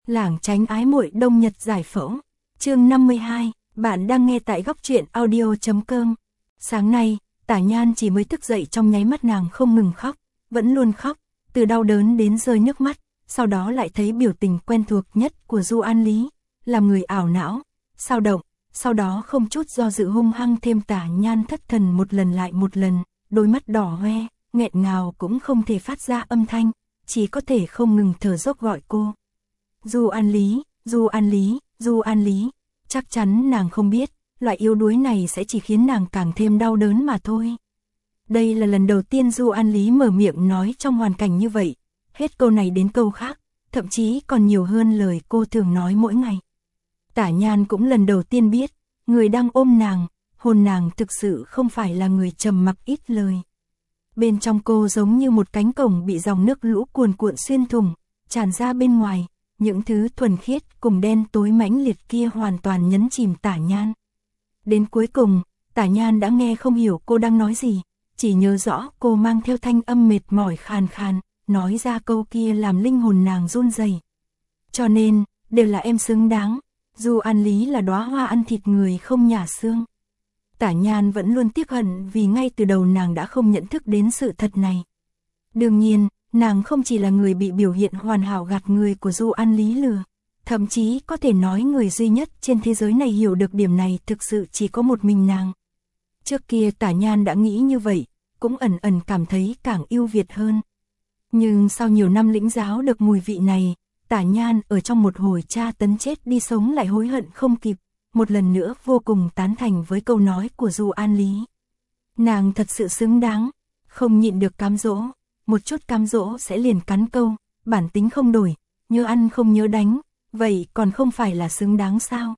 Lảng tránh ái muội đông nhật giải phẫu. Chương 52, bạn đang nghe tại góc truyện audio.com. Sáng nay, Tả Nhan chỉ mới thức dậy trong nháy mắt nàng không ngừng khóc, vẫn luôn khóc, từ đau đớn đến rơi nước mắt, sau đó lại thấy biểu tình quen thuộc nhất của Du An Lý, làm người ảo não, sao động, sau đó không chút do dự hung hăng thêm Tả Nhan thất thần một lần lại một lần, đôi mắt đỏ hoe, nghẹn ngào cũng không thể phát ra âm thanh, chỉ có thể không ngừng thở dốc gọi cô. Du An Lý, Du An Lý, Du An Lý, chắc chắn nàng không biết, loại yếu đuối này sẽ chỉ khiến nàng càng thêm đau đớn mà thôi. Đây là lần đầu tiên Du An Lý mở miệng nói trong hoàn cảnh như vậy, hết câu này đến câu khác, thậm chí còn nhiều hơn lời cô thường nói mỗi ngày. Tả Nhan cũng lần đầu tiên biết, người đang ôm nàng, hôn nàng thực sự không phải là người trầm mặc ít lời. Bên trong cô giống như một cánh cổng bị dòng nước lũ cuồn cuộn xuyên thủng, tràn ra bên ngoài, những thứ thuần khiết cùng đen tối mãnh liệt kia hoàn toàn nhấn chìm Tả Nhan. Đến cuối cùng, Tả Nhan đã nghe không hiểu cô đang nói gì, chỉ nhớ rõ cô mang theo thanh âm mệt mỏi khàn khàn, nói ra câu kia làm linh hồn nàng run rẩy. Cho nên, đều là em xứng đáng, Du An Lý là đóa hoa ăn thịt người không nhả xương. Tả Nhan vẫn luôn tiếc hận vì ngay từ đầu nàng đã không nhận thức đến sự thật này. Đương nhiên, nàng không chỉ là người bị biểu hiện hoàn hảo gạt người của Du An Lý lừa, thậm chí có thể nói người duy nhất trên thế giới này hiểu được điểm này thực sự chỉ có một mình nàng. Trước kia Tả Nhan đã nghĩ như vậy, cũng ẩn ẩn cảm thấy càng ưu việt hơn. Nhưng sau nhiều năm lĩnh giáo được mùi vị này, Tả Nhan ở trong một hồi tra tấn chết đi sống lại hối hận không kịp, một lần nữa vô cùng tán thành với câu nói của Du An Lý. Nàng thật sự xứng đáng, không nhịn được cám dỗ, một chút cám dỗ sẽ liền cắn câu, bản tính không đổi, nhớ ăn không nhớ đánh, vậy còn không phải là xứng đáng sao?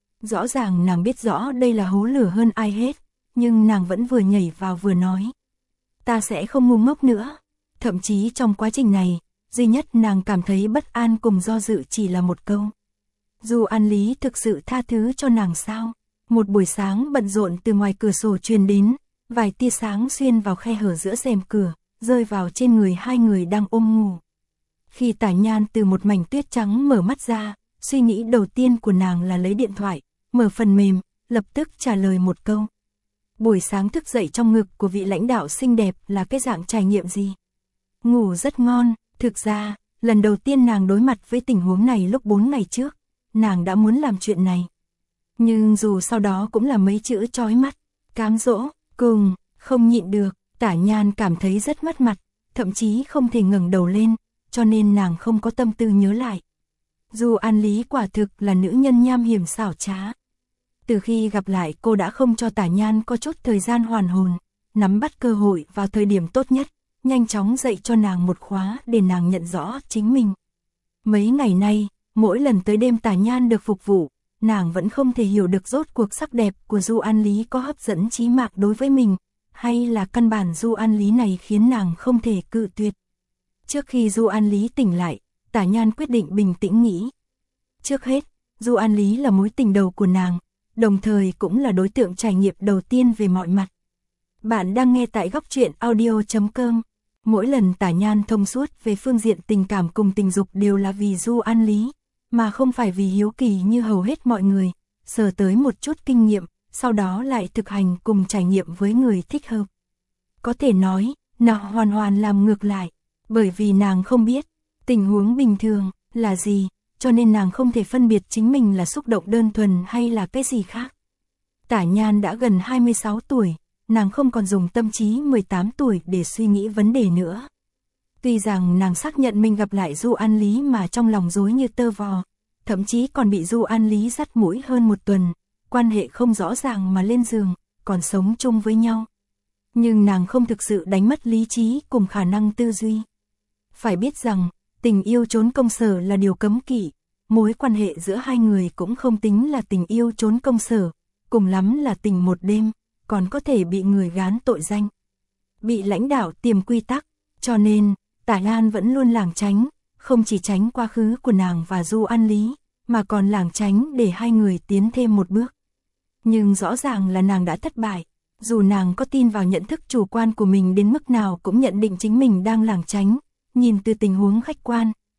Rõ ràng nàng biết rõ đây là hố lửa hơn ai hết, nhưng nàng vẫn vừa nhảy vào vừa nói. Ta sẽ không ngu ngốc nữa. Thậm chí trong quá trình này, duy nhất nàng cảm thấy bất an cùng do dự chỉ là một câu. Du An Lý thực sự tha thứ cho nàng sao? Một buổi sáng bận rộn từ ngoài cửa sổ truyền đến, vài tia sáng xuyên vào khe hở giữa rèm cửa, rơi vào trên người hai người đang ôm ngủ. Khi Tả Nhan từ một mảnh tuyết trắng mở mắt ra, suy nghĩ đầu tiên của nàng là lấy điện thoại, mở phần mềm, lập tức trả lời một câu. Buổi sáng thức dậy trong ngực của vị lãnh đạo xinh đẹp là cái dạng trải nghiệm gì? Ngủ rất ngon, thực ra, lần đầu tiên nàng đối mặt với tình huống này lúc 4 ngày trước, nàng đã muốn làm chuyện này. Nhưng dù sau đó cũng là mấy chữ chói mắt, cám dỗ, cùng, không nhịn được, Tả Nhan cảm thấy rất mất mặt, thậm chí không thể ngẩng đầu lên, cho nên nàng không có tâm tư nhớ lại. Du An Lý quả thực là nữ nhân nham hiểm xảo trá. Từ khi gặp lại cô đã không cho Tả Nhan có chút thời gian hoàn hồn, nắm bắt cơ hội vào thời điểm tốt nhất, nhanh chóng dạy cho nàng một khóa để nàng nhận rõ chính mình. Mấy ngày nay, mỗi lần tới đêm Tả Nhan được phục vụ, nàng vẫn không thể hiểu được rốt cuộc sắc đẹp của Du An Lý có hấp dẫn chí mạng đối với mình, hay là căn bản Du An Lý này khiến nàng không thể cự tuyệt. Trước khi Du An Lý tỉnh lại, Tả Nhan quyết định bình tĩnh nghĩ. Trước hết, Du An Lý là mối tình đầu của nàng, đồng thời cũng là đối tượng trải nghiệm đầu tiên về mọi mặt. Bạn đang nghe tại góc truyện audio.com. Mỗi lần Tả Nhan thông suốt về phương diện tình cảm cùng tình dục đều là vì Du An Lý, mà không phải vì hiếu kỳ như hầu hết mọi người, sờ tới một chút kinh nghiệm, sau đó lại thực hành cùng trải nghiệm với người thích hợp. Có thể nói, nàng hoàn hoàn làm ngược lại, bởi vì nàng không biết tình huống bình thường là gì, cho nên nàng không thể phân biệt chính mình là xúc động đơn thuần hay là cái gì khác. Tả Nhan đã gần 26 tuổi, nàng không còn dùng tâm trí 18 tuổi để suy nghĩ vấn đề nữa. Tuy rằng nàng xác nhận mình gặp lại Du An Lý mà trong lòng rối như tơ vò, thậm chí còn bị Du An Lý dắt mũi hơn một tuần, quan hệ không rõ ràng mà lên giường, còn sống chung với nhau. Nhưng nàng không thực sự đánh mất lý trí cùng khả năng tư duy. Phải biết rằng, tình yêu trốn công sở là điều cấm kỵ, mối quan hệ giữa hai người cũng không tính là tình yêu trốn công sở, cùng lắm là tình một đêm, còn có thể bị người gán tội danh. Bị lãnh đạo tiềm quy tắc, cho nên, Tả Nhan vẫn luôn lảng tránh, không chỉ tránh quá khứ của nàng và Du An Lý, mà còn lảng tránh để hai người tiến thêm một bước. Nhưng rõ ràng là nàng đã thất bại, dù nàng có tin vào nhận thức chủ quan của mình đến mức nào cũng nhận định chính mình đang lảng tránh, nhìn từ tình huống khách quan,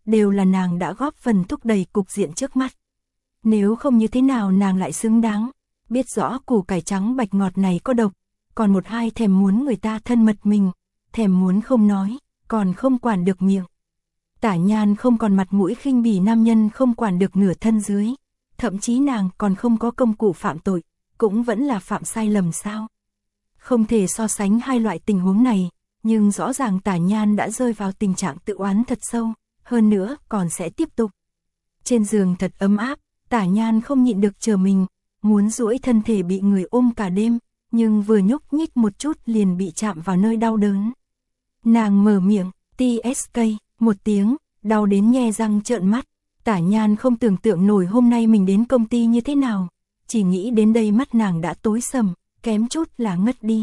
đều là nàng đã góp phần thúc đẩy cục diện trước mắt. Nếu không như thế nào nàng lại xứng đáng, biết rõ củ cải trắng bạch ngọt này có độc, còn một hai thèm muốn người ta thân mật mình, thèm muốn không nói, còn không quản được miệng. Tả Nhan không còn mặt mũi khinh bỉ nam nhân không quản được nửa thân dưới, thậm chí nàng còn không có công cụ phạm tội, cũng vẫn là phạm sai lầm sao. Không thể so sánh hai loại tình huống này, nhưng rõ ràng Tả Nhan đã rơi vào tình trạng tự oán thật sâu, hơn nữa còn sẽ tiếp tục. Trên giường thật ấm áp, Tả Nhan không nhịn được chờ mình, muốn duỗi thân thể bị người ôm cả đêm, nhưng vừa nhúc nhích một chút liền bị chạm vào nơi đau đớn. Nàng mở miệng, TSK, một tiếng, đau đến nhe răng trợn mắt. Tả Nhan không tưởng tượng nổi hôm nay mình đến công ty như thế nào, chỉ nghĩ đến đây mắt nàng đã tối sầm, kém chút là ngất đi.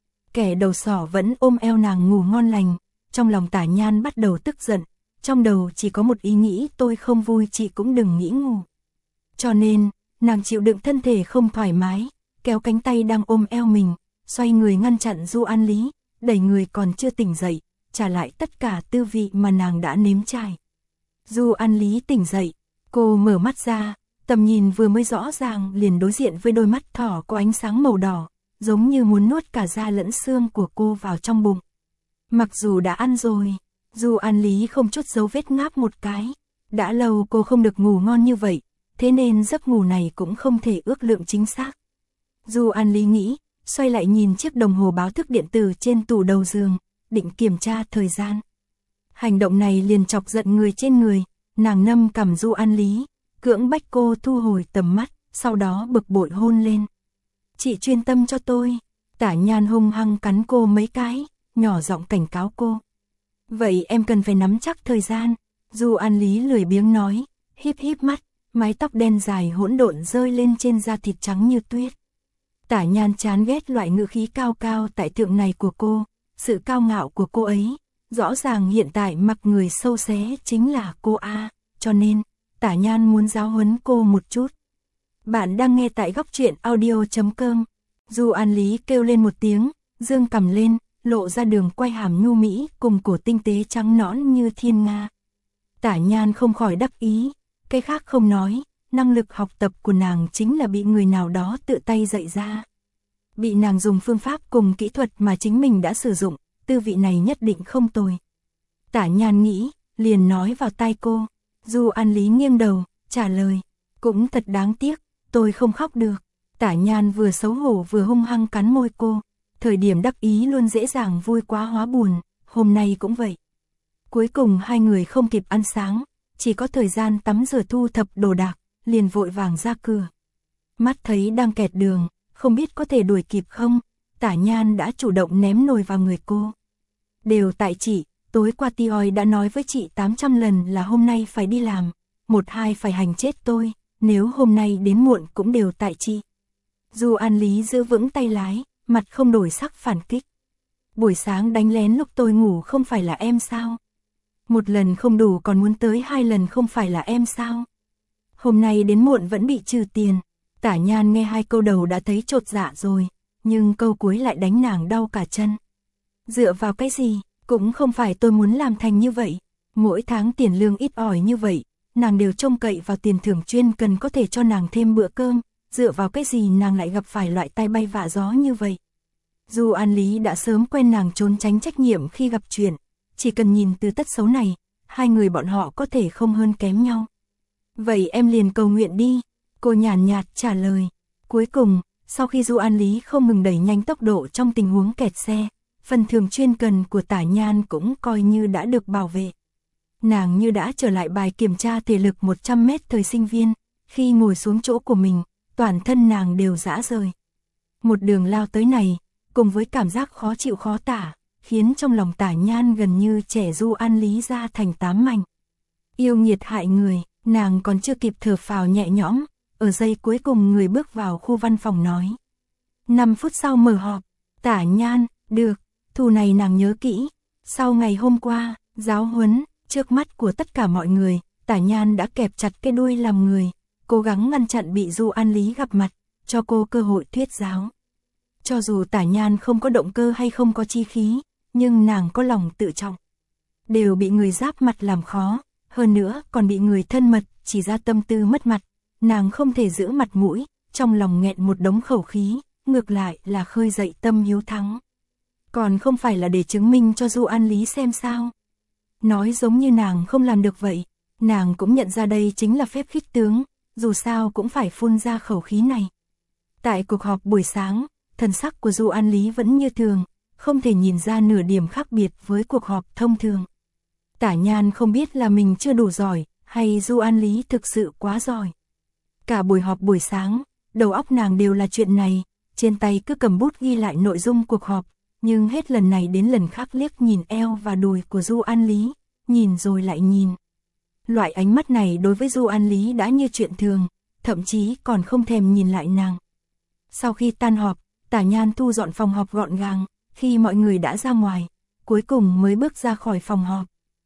Kẻ đầu sỏ vẫn ôm eo nàng ngủ ngon lành, trong lòng Tả Nhan bắt đầu tức giận, trong đầu chỉ có một ý nghĩ tôi không vui chị cũng đừng nghĩ ngủ. Cho nên, nàng chịu đựng thân thể không thoải mái, kéo cánh tay đang ôm eo mình, xoay người ngăn chặn Du An Lý, đẩy người còn chưa tỉnh dậy, trả lại tất cả tư vị mà nàng đã nếm trải. Du An Lý tỉnh dậy, cô mở mắt ra, tầm nhìn vừa mới rõ ràng liền đối diện với đôi mắt thỏ có ánh sáng màu đỏ, giống như muốn nuốt cả da lẫn xương của cô vào trong bụng. Mặc dù đã ăn rồi, Du An Lý không chút dấu vết ngáp một cái, đã lâu cô không được ngủ ngon như vậy, thế nên giấc ngủ này cũng không thể ước lượng chính xác. Du An Lý nghĩ, xoay lại nhìn chiếc đồng hồ báo thức điện tử trên tủ đầu giường, định kiểm tra thời gian. Hành động này liền chọc giận người trên người, nàng nâm cằm Du An Lý, cưỡng bách cô thu hồi tầm mắt, sau đó bực bội hôn lên. Chị chuyên tâm cho tôi. Tả Nhan hung hăng cắn cô mấy cái, nhỏ giọng cảnh cáo cô. Vậy em cần phải nắm chắc thời gian. Du An Lý lười biếng nói, híp híp mắt, mái tóc đen dài hỗn độn rơi lên trên da thịt trắng như tuyết. Tả Nhan chán ghét loại ngữ khí cao cao tại thượng này của cô, sự cao ngạo của cô ấy, rõ ràng hiện tại mặc người sâu xé chính là cô A, cho nên, Tả Nhan muốn giáo huấn cô một chút. Bạn đang nghe tại góc truyện audio.com. Du An Lý kêu lên một tiếng, dương cằm lên, lộ ra đường quay hàm nhu mỹ cùng cổ tinh tế trắng nõn như thiên nga. Tả Nhan không khỏi đắc ý, cái khác không nói, năng lực học tập của nàng chính là bị người nào đó tự tay dạy ra. Bị nàng dùng phương pháp cùng kỹ thuật mà chính mình đã sử dụng, tư vị này nhất định không tồi. Tả Nhan nghĩ, liền nói vào tai cô. Du An Lý nghiêng đầu, trả lời, cũng thật đáng tiếc, tôi không khóc được. Tả Nhan vừa xấu hổ vừa hung hăng cắn môi cô, thời điểm đắc ý luôn dễ dàng vui quá hóa buồn, hôm nay cũng vậy. Cuối cùng hai người không kịp ăn sáng, chỉ có thời gian tắm rửa thu thập đồ đạc, liền vội vàng ra cửa. Mắt thấy đang kẹt đường, không biết có thể đuổi kịp không, Tả Nhan đã chủ động ném nồi vào người cô. Đều tại chị, tối qua Tioi đã nói với chị 800 lần là hôm nay phải đi làm, 1-2 phải hành chết tôi, nếu hôm nay đến muộn cũng đều tại chị. Du An Lý giữ vững tay lái, mặt không đổi sắc phản kích. Buổi sáng đánh lén lúc tôi ngủ không phải là em sao? Một lần không đủ còn muốn tới 2 lần không phải là em sao? Hôm nay đến muộn vẫn bị trừ tiền. Tả Nhan nghe 2 câu đầu đã thấy chột dạ rồi, nhưng câu cuối lại đánh nàng đau cả chân. Dựa vào cái gì, cũng không phải tôi muốn làm thành như vậy. Mỗi tháng tiền lương ít ỏi như vậy, nàng đều trông cậy vào tiền thưởng chuyên cần có thể cho nàng thêm bữa cơm, dựa vào cái gì nàng lại gặp phải loại tai bay vạ gió như vậy. Du An Lý đã sớm quen nàng trốn tránh trách nhiệm khi gặp chuyện, chỉ cần nhìn từ tất xấu này, hai người bọn họ có thể không hơn kém nhau. Vậy em liền cầu nguyện đi, cô nhàn nhạt trả lời. Cuối cùng, sau khi Du An Lý không ngừng đẩy nhanh tốc độ trong tình huống kẹt xe, phần thưởng chuyên cần của Tả Nhan cũng coi như đã được bảo vệ. Nàng như đã trở lại bài kiểm tra thể lực 100 mét thời sinh viên, khi ngồi xuống chỗ của mình, toàn thân nàng đều rã rời. Một đường lao tới này, cùng với cảm giác khó chịu khó tả, khiến trong lòng Tả Nhan gần như trẻ Du An Lý ra thành 8 mảnh. Yêu nghiệt hại người, nàng còn chưa kịp thở phào nhẹ nhõm, ở giây cuối cùng người bước vào khu văn phòng nói. 5 phút sau mở họp, Tả Nhan, được, thù này nàng nhớ kỹ. Sau ngày hôm qua, giáo huấn, trước mắt của tất cả mọi người, Tả Nhan đã kẹp chặt cái đuôi làm người, cố gắng ngăn chặn bị Du An Lý gặp mặt, cho cô cơ hội thuyết giáo. Cho dù Tả Nhan không có động cơ hay không có chi khí, nhưng nàng có lòng tự trọng. Đều bị người giáp mặt làm khó, hơn nữa còn bị người thân mật chỉ ra tâm tư mất mặt, nàng không thể giữ mặt mũi, trong lòng nghẹn một đống khẩu khí, ngược lại là khơi dậy tâm hiếu thắng. Còn không phải là để chứng minh cho Du An Lý xem sao. Nói giống như nàng không làm được vậy, nàng cũng nhận ra đây chính là phép khích tướng, dù sao cũng phải phun ra khẩu khí này. Tại cuộc họp buổi sáng, thần sắc của Du An Lý vẫn như thường, không thể nhìn ra nửa điểm khác biệt với cuộc họp thông thường. Tả Nhan không biết là mình chưa đủ giỏi, hay Du An Lý thực sự quá giỏi. Cả buổi họp buổi sáng, đầu óc nàng đều là chuyện này, trên tay cứ cầm bút ghi lại nội dung cuộc họp, nhưng hết lần này đến lần khác liếc nhìn eo và đùi của Du An Lý, nhìn rồi lại nhìn. Loại ánh mắt này đối với Du An Lý đã như chuyện thường, thậm chí còn không thèm nhìn lại nàng. Sau khi tan họp, Tả Nhan thu dọn phòng họp gọn gàng, khi mọi người đã ra ngoài, cuối cùng mới bước ra khỏi phòng họp.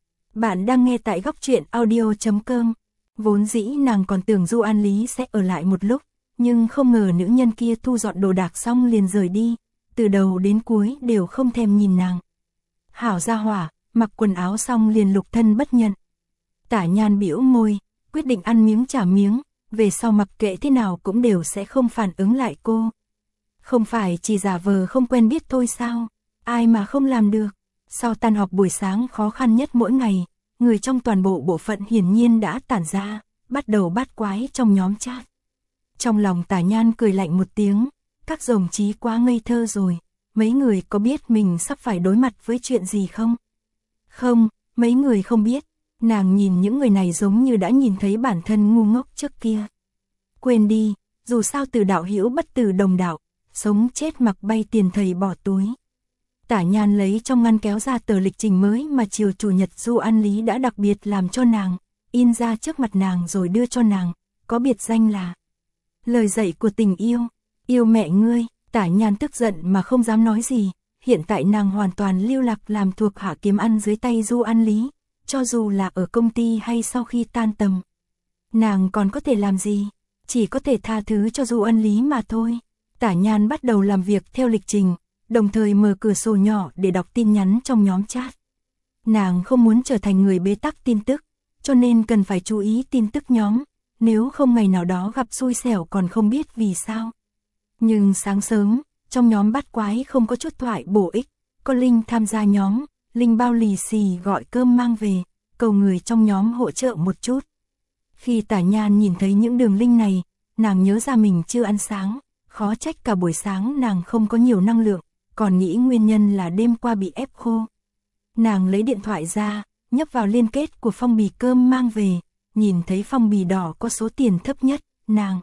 Bạn đang nghe tại góc truyện audio.com. Vốn dĩ nàng còn tưởng Du An Lý sẽ ở lại một lúc, nhưng không ngờ nữ nhân kia thu dọn đồ đạc xong liền rời đi, từ đầu đến cuối đều không thèm nhìn nàng. Hảo gia hỏa, mặc quần áo xong liền lục thân bất nhận. Tả Nhan bĩu môi, quyết định ăn miếng trả miếng, về sau mặc kệ thế nào cũng đều sẽ không phản ứng lại cô. Không phải chỉ giả vờ không quen biết thôi sao, ai mà không làm được. Sau tan họp buổi sáng khó khăn nhất mỗi ngày, người trong toàn bộ bộ phận hiển nhiên đã tản ra, bắt đầu bát quái trong nhóm chat. Trong lòng Tả Nhan cười lạnh một tiếng, các đồng chí quá ngây thơ rồi, mấy người có biết mình sắp phải đối mặt với chuyện gì không? Không, mấy người không biết, nàng nhìn những người này giống như đã nhìn thấy bản thân ngu ngốc trước kia. Quên đi, dù sao từ đạo hữu bất từ đồng đạo, sống chết mặc bay tiền thầy bỏ túi. Tả Nhan lấy trong ngăn kéo ra tờ lịch trình mới mà chiều chủ nhật Du An Lý đã đặc biệt làm cho nàng, in ra trước mặt nàng rồi đưa cho nàng, có biệt danh là lời dạy của tình yêu, yêu mẹ ngươi. Tả Nhan tức giận mà không dám nói gì, hiện tại nàng hoàn toàn lưu lạc làm thuộc hạ kiếm ăn dưới tay Du An Lý, cho dù là ở công ty hay sau khi tan tầm. Nàng còn có thể làm gì, chỉ có thể tha thứ cho Du An Lý mà thôi. Tả Nhan bắt đầu làm việc theo lịch trình, đồng thời mở cửa sổ nhỏ để đọc tin nhắn trong nhóm chat. Nàng không muốn trở thành người bế tắc tin tức, cho nên cần phải chú ý tin tức nhóm, nếu không ngày nào đó gặp xui xẻo còn không biết vì sao. Nhưng sáng sớm, trong nhóm bát quái không có chút thoại bổ ích, có Linh tham gia nhóm, Linh bao lì xì gọi cơm mang về, cầu người trong nhóm hỗ trợ một chút. Khi Tả Nhan nhìn thấy những đường link này, nàng nhớ ra mình chưa ăn sáng, khó trách cả buổi sáng nàng không có nhiều năng lượng, còn nghĩ nguyên nhân là đêm qua bị ép khô. Nàng lấy điện thoại ra, nhấp vào liên kết của phong bì cơm mang về, nhìn thấy phong bì đỏ có số tiền thấp nhất, nàng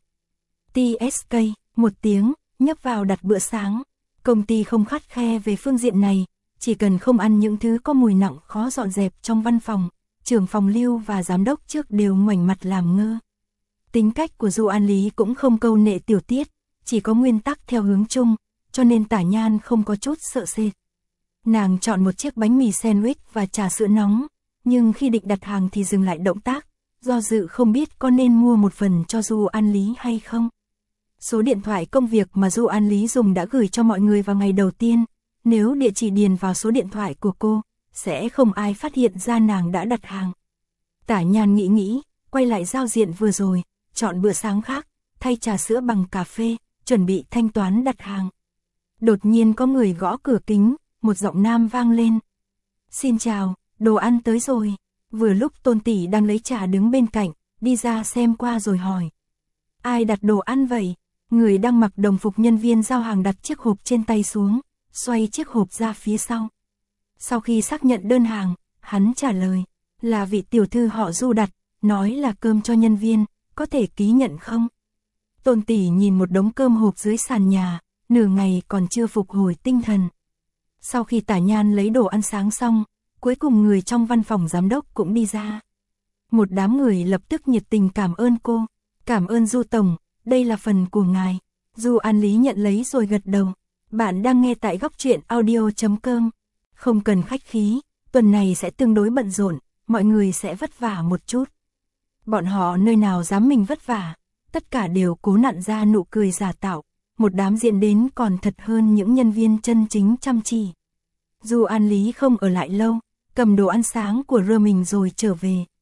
TSK, một tiếng, nhấp vào đặt bữa sáng. Công ty không khắt khe về phương diện này, chỉ cần không ăn những thứ có mùi nặng khó dọn dẹp trong văn phòng, trưởng phòng Lưu và giám đốc trước đều ngoảnh mặt làm ngơ. Tính cách của Du An Lý cũng không câu nệ tiểu tiết, chỉ có nguyên tắc theo hướng chung, cho nên Tả Nhan không có chút sợ sệt. Nàng chọn một chiếc bánh mì sandwich và trà sữa nóng, nhưng khi định đặt hàng thì dừng lại động tác, do dự không biết có nên mua một phần cho Du An Lý hay không. Số điện thoại công việc mà Du An Lý dùng đã gửi cho mọi người vào ngày đầu tiên, nếu địa chỉ điền vào số điện thoại của cô, sẽ không ai phát hiện ra nàng đã đặt hàng. Tả Nhan nghĩ, quay lại giao diện vừa rồi, chọn bữa sáng khác, thay trà sữa bằng cà phê, chuẩn bị thanh toán đặt hàng. Đột nhiên có người gõ cửa kính, một giọng nam vang lên. Xin chào, đồ ăn tới rồi. Vừa lúc Tôn tỷ đang lấy trà đứng bên cạnh, đi ra xem qua rồi hỏi. Ai đặt đồ ăn vậy? Người đang mặc đồng phục nhân viên giao hàng đặt chiếc hộp trên tay xuống, xoay chiếc hộp ra phía sau. Sau khi xác nhận đơn hàng, hắn trả lời, là vị tiểu thư họ Du đặt, nói là cơm cho nhân viên, có thể ký nhận không? Tôn tỷ nhìn một đống cơm hộp dưới sàn nhà, nửa ngày còn chưa phục hồi tinh thần. Sau khi Tả Nhan lấy đồ ăn sáng xong, cuối cùng người trong văn phòng giám đốc cũng đi ra. Một đám người lập tức nhiệt tình cảm ơn cô, cảm ơn Du tổng, đây là phần của ngài. Du An Lý nhận lấy rồi gật đầu. Bạn đang nghe tại góc truyện audio.com. Không cần khách khí, tuần này sẽ tương đối bận rộn, mọi người sẽ vất vả một chút. Bọn họ nơi nào dám mình vất vả, tất cả đều cố nặn ra nụ cười giả tạo, một đám diện đến còn thật hơn những nhân viên chân chính chăm chỉ. Du An Lý không ở lại lâu, cầm đồ ăn sáng của rơ mình rồi trở về.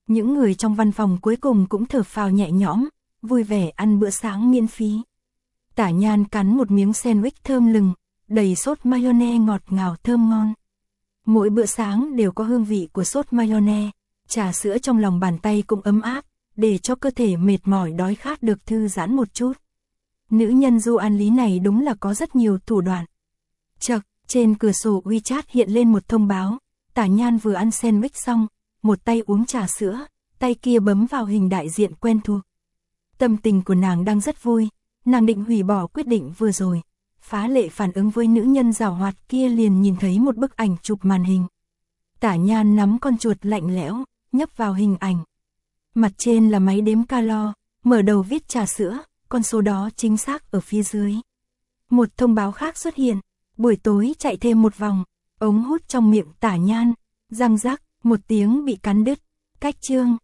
Những người trong văn phòng cuối cùng cũng thở phào nhẹ nhõm, vui vẻ ăn bữa sáng miễn phí. Tả Nhan cắn một miếng sandwich thơm lừng, đầy sốt mayonnaise ngọt ngào thơm ngon. Mỗi bữa sáng đều có hương vị của sốt mayonnaise, trà sữa trong lòng bàn tay cũng ấm áp, để cho cơ thể mệt mỏi đói khát được thư giãn một chút. Nữ nhân Du An Lý này đúng là có rất nhiều thủ đoạn. Chậc, trên cửa sổ WeChat hiện lên một thông báo, Tả Nhan vừa ăn sandwich xong, một tay uống trà sữa, tay kia bấm vào hình đại diện quen thuộc. Tâm tình của nàng đang rất vui, nàng định hủy bỏ quyết định vừa rồi. Phá lệ phản ứng với nữ nhân giảo hoạt kia liền nhìn thấy một bức ảnh chụp màn hình. Tả Nhan nắm con chuột lạnh lẽo, nhấp vào hình ảnh. Mặt trên là máy đếm calo, mở đầu viết trà sữa, con số đó chính xác ở phía dưới. Một thông báo khác xuất hiện, buổi tối chạy thêm một vòng, ống hút trong miệng Tả Nhan, răng rắc, một tiếng bị cắn đứt, cách chương.